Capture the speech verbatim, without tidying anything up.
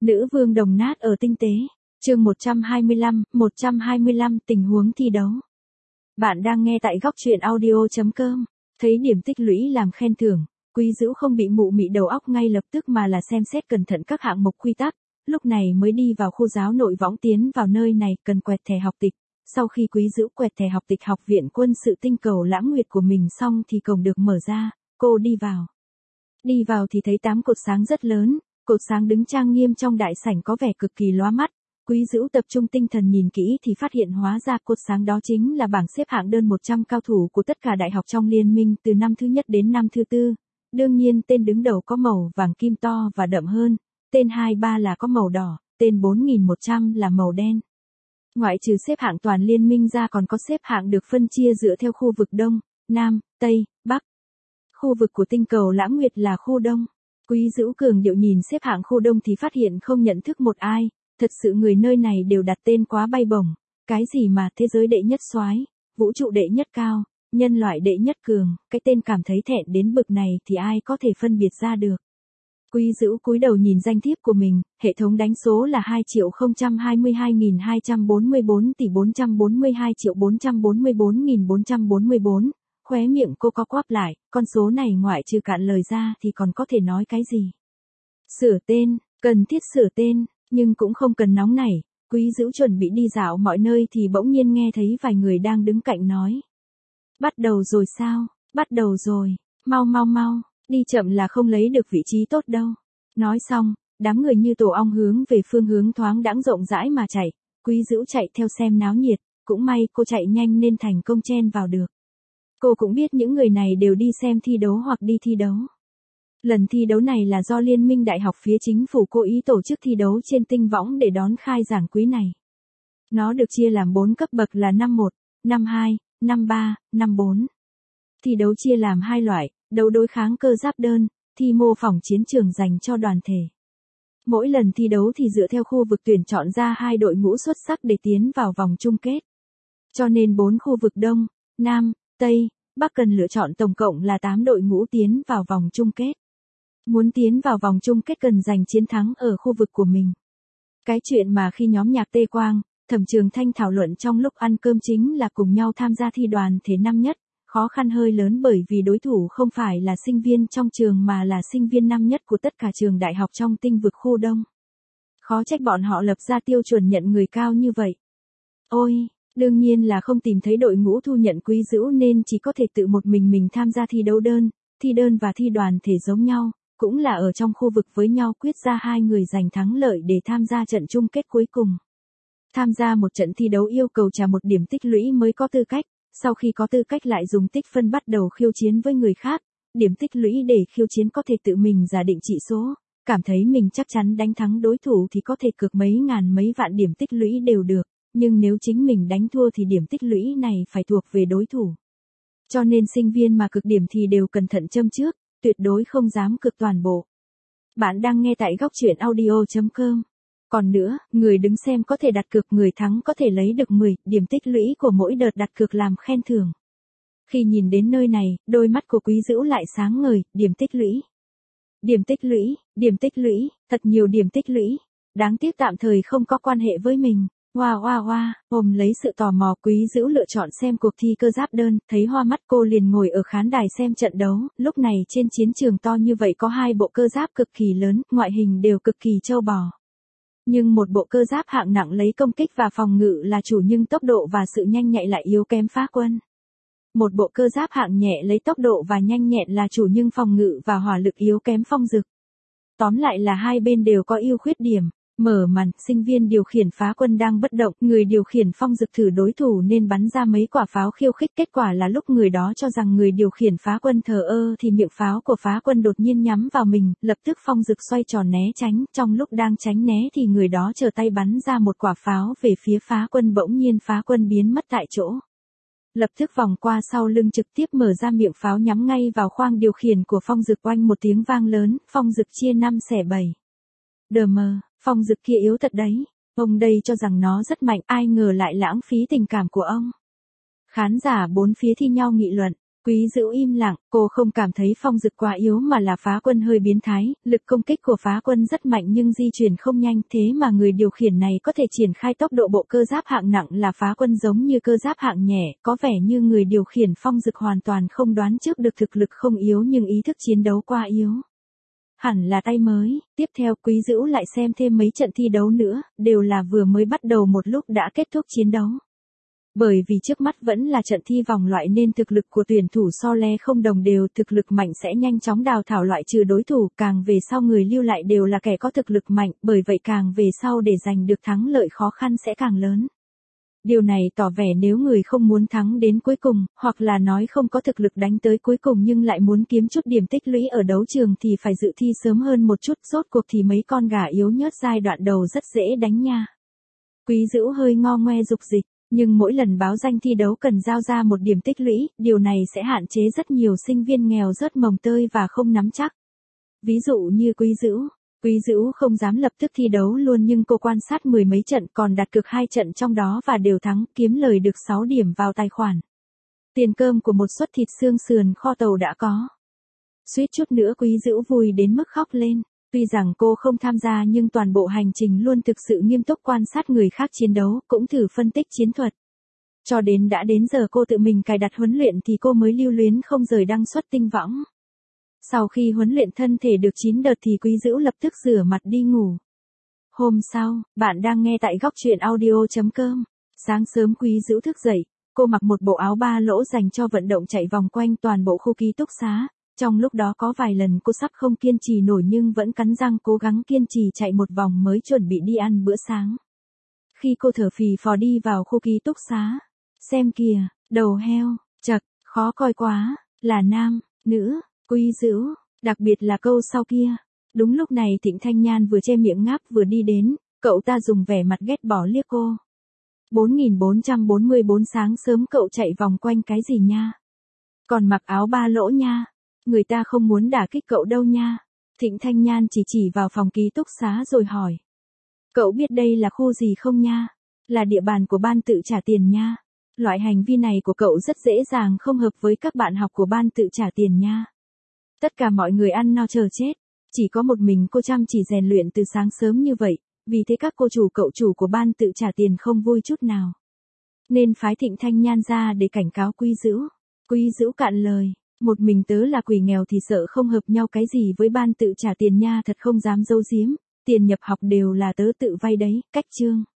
Nữ vương đồng nát ở tinh tế. Chương một trăm hai mươi lăm, một trăm hai mươi lăm tình huống thi đấu. Bạn đang nghe tại góc truyện audio chấm com. Thấy điểm tích lũy làm khen thưởng, Quý Dữu không bị mụ mị đầu óc ngay lập tức mà là xem xét cẩn thận các hạng mục quy tắc, lúc này mới đi vào khu giáo nội võng tiến vào nơi này cần quẹt thẻ học tịch. Sau khi Quý Dữu quẹt thẻ học tịch học viện quân sự tinh cầu Lãng Nguyệt của mình xong thì cổng được mở ra, cô đi vào. Đi vào thì thấy tám cột sáng rất lớn, cột sáng đứng trang nghiêm trong đại sảnh có vẻ cực kỳ lóa mắt. Quý Dữu tập trung tinh thần nhìn kỹ thì phát hiện hóa ra cột sáng đó chính là bảng xếp hạng đơn một trăm cao thủ của tất cả đại học trong liên minh từ năm thứ nhất đến năm thứ tư. Đương nhiên tên đứng đầu có màu vàng kim to và đậm hơn, tên hai ba là có màu đỏ, tên bốn nghìn một trăm là màu đen. Ngoại trừ xếp hạng toàn liên minh ra còn có xếp hạng được phân chia dựa theo khu vực Đông, Nam, Tây, Bắc. Khu vực của tinh cầu Lãng Nguyệt là khu Đông. Quý Dữu cường điệu nhìn xếp hạng khu Đông thì phát hiện không nhận thức một ai, thật sự người nơi này đều đặt tên quá bay bổng, cái gì mà thế giới đệ nhất soái, vũ trụ đệ nhất cao, nhân loại đệ nhất cường, cái tên cảm thấy thẹn đến bực này thì ai có thể phân biệt ra được. Quý Dữu cúi đầu nhìn danh thiếp của mình, hệ thống đánh số là hai triệu không trăm hai mươi hai nghìn hai trăm bốn mươi bốn tỷ bốn trăm bốn mươi hai triệu bốn trăm bốn mươi bốn nghìn bốn trăm bốn mươi bốn, khóe miệng cô co quắp lại, con số này ngoại trừ cạn lời ra thì còn có thể nói cái gì. Sửa tên, cần thiết sửa tên, nhưng cũng không cần nóng nảy. Quý Dữu chuẩn bị đi dạo mọi nơi thì bỗng nhiên nghe thấy vài người đang đứng cạnh nói. Bắt đầu rồi sao, bắt đầu rồi, mau mau mau, đi chậm là không lấy được vị trí tốt đâu. Nói xong, đám người như tổ ong hướng về phương hướng thoáng đãng rộng rãi mà chạy. Quý Dữu chạy theo xem náo nhiệt, cũng may cô chạy nhanh nên thành công chen vào được. Cô cũng biết những người này đều đi xem thi đấu hoặc đi thi đấu. Lần thi đấu này là do Liên minh Đại học phía chính phủ cố ý tổ chức thi đấu trên tinh võng để đón khai giảng quý này. Nó được chia làm bốn cấp bậc là năm một, năm hai, năm ba, năm bốn. Thi đấu chia làm hai loại, đấu đối kháng cơ giáp đơn, thi mô phỏng chiến trường dành cho đoàn thể. Mỗi lần thi đấu thì dựa theo khu vực tuyển chọn ra hai đội ngũ xuất sắc để tiến vào vòng chung kết. Cho nên bốn khu vực Đông, Nam, Tây, Bắc cần lựa chọn tổng cộng là tám đội ngũ tiến vào vòng chung kết. Muốn tiến vào vòng chung kết cần giành chiến thắng ở khu vực của mình. Cái chuyện mà khi nhóm nhạc Tê Quang, Thẩm Trường Thanh thảo luận trong lúc ăn cơm chính là cùng nhau tham gia thi đoàn thể năm nhất, khó khăn hơi lớn bởi vì đối thủ không phải là sinh viên trong trường mà là sinh viên năm nhất của tất cả trường đại học trong tinh vực khu Đông. Khó trách bọn họ lập ra tiêu chuẩn nhận người cao như vậy. Ôi, đương nhiên là không tìm thấy đội ngũ thu nhận Quý Dữu nên chỉ có thể tự một mình mình tham gia thi đấu đơn, thi đơn và thi đoàn thể giống nhau. Cũng là ở trong khu vực với nhau quyết ra hai người giành thắng lợi để tham gia trận chung kết cuối cùng. Tham gia một trận thi đấu yêu cầu trả một điểm tích lũy mới có tư cách, sau khi có tư cách lại dùng tích phân bắt đầu khiêu chiến với người khác. Điểm tích lũy để khiêu chiến có thể tự mình giả định trị số, cảm thấy mình chắc chắn đánh thắng đối thủ thì có thể cược mấy ngàn mấy vạn điểm tích lũy đều được, nhưng nếu chính mình đánh thua thì điểm tích lũy này phải thuộc về đối thủ. Cho nên sinh viên mà cực điểm thì đều cẩn thận châm trước. Tuyệt đối không dám cực toàn bộ. Bạn đang nghe tại góc truyện audio chấm com. Còn nữa, người đứng xem có thể đặt cược, người thắng có thể lấy được mười điểm tích lũy của mỗi đợt đặt cược làm khen thưởng. Khi nhìn đến nơi này, đôi mắt của Quý Dữu lại sáng ngời, điểm tích lũy. Điểm tích lũy, điểm tích lũy, thật nhiều điểm tích lũy. Đáng tiếc tạm thời không có quan hệ với mình. Hoa hoa hoa, ôm lấy sự tò mò Quý Dữu lựa chọn xem cuộc thi cơ giáp đơn, thấy hoa mắt cô liền ngồi ở khán đài xem trận đấu, lúc này trên chiến trường to như vậy có hai bộ cơ giáp cực kỳ lớn, ngoại hình đều cực kỳ trâu bò. Nhưng một bộ cơ giáp hạng nặng lấy công kích và phòng ngự là chủ nhưng tốc độ và sự nhanh nhạy lại yếu kém Phá Quân. Một bộ cơ giáp hạng nhẹ lấy tốc độ và nhanh nhẹn là chủ nhưng phòng ngự và hỏa lực yếu kém Phong Dực. Tóm lại là hai bên đều có ưu khuyết điểm. Mở màn, sinh viên điều khiển Phá Quân đang bất động, người điều khiển Phong Dực thử đối thủ nên bắn ra mấy quả pháo khiêu khích, kết quả là lúc người đó cho rằng người điều khiển Phá Quân thờ ơ thì miệng pháo của Phá Quân đột nhiên nhắm vào mình, lập tức Phong Dực xoay tròn né tránh, trong lúc đang tránh né thì người đó trở tay bắn ra một quả pháo về phía Phá Quân, bỗng nhiên Phá Quân biến mất tại chỗ. Lập tức vòng qua sau lưng trực tiếp mở ra miệng pháo nhắm ngay vào khoang điều khiển của Phong Dực, oanh một tiếng vang lớn, Phong Dực chia năm xẻ bảy. Đờ mờ. Phong Dực kia yếu thật đấy, ông đây cho rằng nó rất mạnh, ai ngờ lại lãng phí tình cảm của ông. Khán giả bốn phía thi nhau nghị luận, Quý Dữu im lặng, cô không cảm thấy Phong Dực quá yếu mà là Phá Quân hơi biến thái, lực công kích của Phá Quân rất mạnh nhưng di chuyển không nhanh, thế mà người điều khiển này có thể triển khai tốc độ bộ cơ giáp hạng nặng là Phá Quân giống như cơ giáp hạng nhẹ, có vẻ như người điều khiển Phong Dực hoàn toàn không đoán trước được thực lực không yếu nhưng ý thức chiến đấu quá yếu. Hẳn là tay mới, tiếp theo Quý Dữu lại xem thêm mấy trận thi đấu nữa, đều là vừa mới bắt đầu một lúc đã kết thúc chiến đấu. Bởi vì trước mắt vẫn là trận thi vòng loại nên thực lực của tuyển thủ so le không đồng đều, thực lực mạnh sẽ nhanh chóng đào thải loại trừ đối thủ, càng về sau người lưu lại đều là kẻ có thực lực mạnh, bởi vậy càng về sau để giành được thắng lợi khó khăn sẽ càng lớn. Điều này tỏ vẻ nếu người không muốn thắng đến cuối cùng, hoặc là nói không có thực lực đánh tới cuối cùng nhưng lại muốn kiếm chút điểm tích lũy ở đấu trường thì phải dự thi sớm hơn một chút, rốt cuộc thì mấy con gà yếu nhớt giai đoạn đầu rất dễ đánh nha. Quý Dữu hơi ngo ngoe dục dịch. Nhưng mỗi lần báo danh thi đấu cần giao ra một điểm tích lũy, điều này sẽ hạn chế rất nhiều sinh viên nghèo rớt mồng tơi và không nắm chắc. Ví dụ như Quý Dữu, Quý Dữu không dám lập tức thi đấu luôn nhưng cô quan sát mười mấy trận còn đặt cược hai trận trong đó và đều thắng, kiếm lời được sáu điểm vào tài khoản. Tiền cơm của một suất thịt xương sườn kho tàu đã có. Suýt chút nữa Quý Dữu vui đến mức khóc lên. Tuy rằng cô không tham gia nhưng toàn bộ hành trình luôn thực sự nghiêm túc quan sát người khác chiến đấu, cũng thử phân tích chiến thuật. Cho đến đã đến giờ cô tự mình cài đặt huấn luyện thì cô mới lưu luyến không rời đăng xuất tinh võng. Sau khi huấn luyện thân thể được chín đợt thì Quý Dữu lập tức rửa mặt đi ngủ. Hôm sau, bạn đang nghe tại góc truyện audio chấm com. Sáng sớm Quý Dữu thức dậy, cô mặc một bộ áo ba lỗ dành cho vận động chạy vòng quanh toàn bộ khu ký túc xá. Trong lúc đó có vài lần cô sắp không kiên trì nổi nhưng vẫn cắn răng cố gắng kiên trì chạy một vòng mới chuẩn bị đi ăn bữa sáng. Khi cô thở phì phò đi vào khu ký túc xá, xem kìa, đầu heo, chật, khó coi quá, là nam, nữ, Quý Dữu, đặc biệt là câu sau kia. Đúng lúc này Thịnh Thanh Nhan vừa che miệng ngáp vừa đi đến, cậu ta dùng vẻ mặt ghét bỏ liếc cô. bốn nghìn bốn trăm bốn mươi bốn sáng sớm cậu chạy vòng quanh cái gì nha? Còn mặc áo ba lỗ nha. Người ta không muốn đả kích cậu đâu nha. Thịnh Thanh Nhan chỉ chỉ vào phòng ký túc xá rồi hỏi. Cậu biết đây là khu gì không nha? Là địa bàn của ban tự trả tiền nha. Loại hành vi này của cậu rất dễ dàng không hợp với các bạn học của ban tự trả tiền nha. Tất cả mọi người ăn no chờ chết. Chỉ có một mình cô chăm chỉ rèn luyện từ sáng sớm như vậy. Vì thế các cô chủ cậu chủ của ban tự trả tiền không vui chút nào. Nên phái Thịnh Thanh Nhan ra để cảnh cáo Quý Dữu. Quý Dữu cạn lời. Một mình tớ là quỷ nghèo thì sợ không hợp nhau cái gì với ban tự trả tiền nha, thật không dám giấu giếm, tiền nhập học đều là tớ tự vay đấy, cách chương.